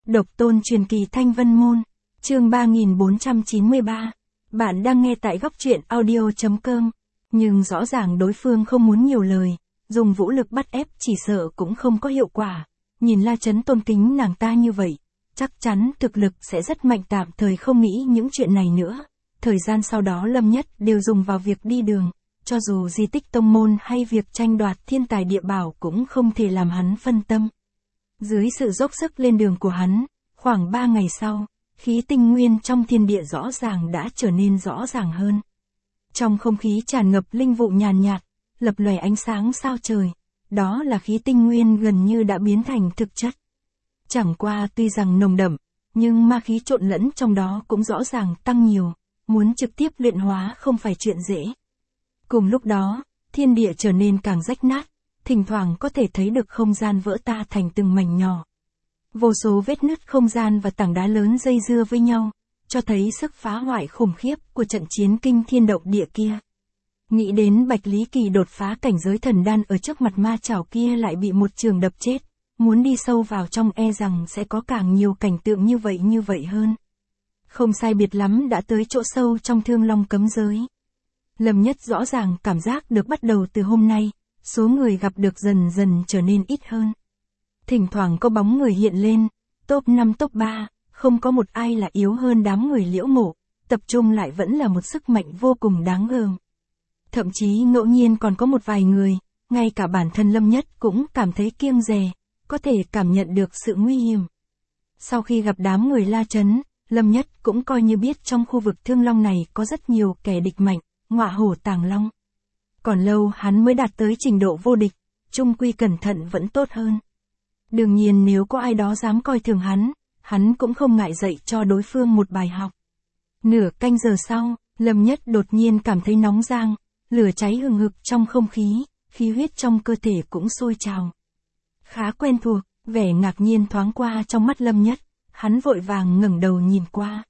Độc tôn truyền kỳ Thanh Vân Môn, chương 3493. Bạn đang nghe tại góc truyện audio.com. Nhưng rõ ràng đối phương không muốn nhiều lời, dùng vũ lực bắt ép chỉ sợ cũng không có hiệu quả. Nhìn La Chấn tôn kính nàng ta như vậy, chắc chắn thực lực sẽ rất mạnh, tạm thời không nghĩ những chuyện này nữa. Thời gian sau đó Lâm Nhất đều dùng vào việc đi đường, cho dù di tích tông môn hay việc tranh đoạt thiên tài địa bảo cũng không thể làm hắn phân tâm. Dưới sự dốc sức lên đường của hắn, khoảng 3 ngày sau, khí tinh nguyên trong thiên địa rõ ràng đã trở nên rõ ràng hơn. Trong không khí tràn ngập linh vụ nhàn nhạt, lập lòe ánh sáng sao trời, đó là khí tinh nguyên gần như đã biến thành thực chất. Chẳng qua tuy rằng nồng đậm, nhưng ma khí trộn lẫn trong đó cũng rõ ràng tăng nhiều, muốn trực tiếp luyện hóa không phải chuyện dễ. Cùng lúc đó, thiên địa trở nên càng rách nát, thỉnh thoảng có thể thấy được không gian vỡ ta thành từng mảnh nhỏ. Vô số vết nứt không gian và tảng đá lớn dây dưa với nhau, cho thấy sức phá hoại khủng khiếp của trận chiến kinh thiên động địa kia. Nghĩ đến Bạch Lý Kỳ đột phá cảnh giới thần đan ở trước mặt ma chảo kia lại bị một trường đập chết, muốn đi sâu vào trong e rằng sẽ có càng nhiều cảnh tượng như vậy hơn. Không sai biệt lắm đã tới chỗ sâu trong Thương Long cấm giới. Lâm Nhất rõ ràng cảm giác được bắt đầu từ hôm nay, số người gặp được dần dần trở nên ít hơn. Thỉnh thoảng có bóng người hiện lên, top 5 top 3, không có một ai là yếu hơn đám người Liễu Mộ, tập trung lại vẫn là một sức mạnh vô cùng đáng gờm. Thậm chí ngẫu nhiên còn có một vài người, ngay cả bản thân Lâm Nhất cũng cảm thấy kiêng dè, có thể cảm nhận được sự nguy hiểm. Sau khi gặp đám người La Chấn, Lâm Nhất cũng coi như biết trong khu vực Thương Long này có rất nhiều kẻ địch mạnh, ngọa hổ tàng long. Còn lâu hắn mới đạt tới trình độ vô địch, chung quy cẩn thận vẫn tốt hơn. Đương nhiên nếu có ai đó dám coi thường hắn cũng không ngại dạy cho đối phương một bài học. Nửa canh giờ sau, Lâm Nhất đột nhiên cảm thấy nóng rang, lửa cháy hừng hực trong không khí, khí huyết trong cơ thể cũng sôi trào. Khá quen thuộc, vẻ ngạc nhiên thoáng qua trong mắt Lâm Nhất, hắn vội vàng ngẩng đầu nhìn qua.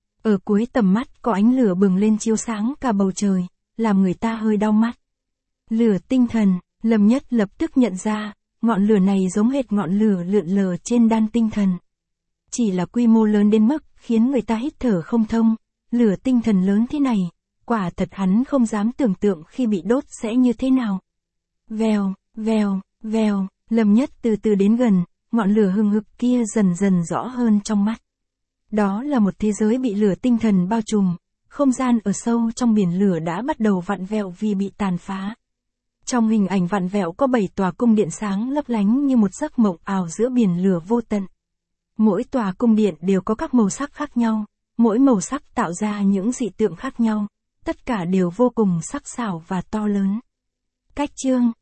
Ở cuối tầm mắt có ánh lửa bừng lên chiếu sáng cả bầu trời, làm người ta hơi đau mắt. Lửa tinh thần, Lâm Nhất lập tức nhận ra, ngọn lửa này giống hệt ngọn lửa lượn lờ trên đan tinh thần. Chỉ là quy mô lớn đến mức khiến người ta hít thở không thông, lửa tinh thần lớn thế này, quả thật hắn không dám tưởng tượng khi bị đốt sẽ như thế nào. Vèo, vèo, vèo, Lâm Nhất từ từ đến gần, ngọn lửa hừng hực kia dần dần rõ hơn trong mắt. Đó là một thế giới bị lửa tinh thần bao trùm, không gian ở sâu trong biển lửa đã bắt đầu vặn vẹo vì bị tàn phá. Trong hình ảnh vặn vẹo có 7 tòa cung điện sáng lấp lánh như một giấc mộng ảo giữa biển lửa vô tận. Mỗi tòa cung điện đều có các màu sắc khác nhau, mỗi màu sắc tạo ra những dị tượng khác nhau, tất cả đều vô cùng sắc sảo và to lớn. Cách chương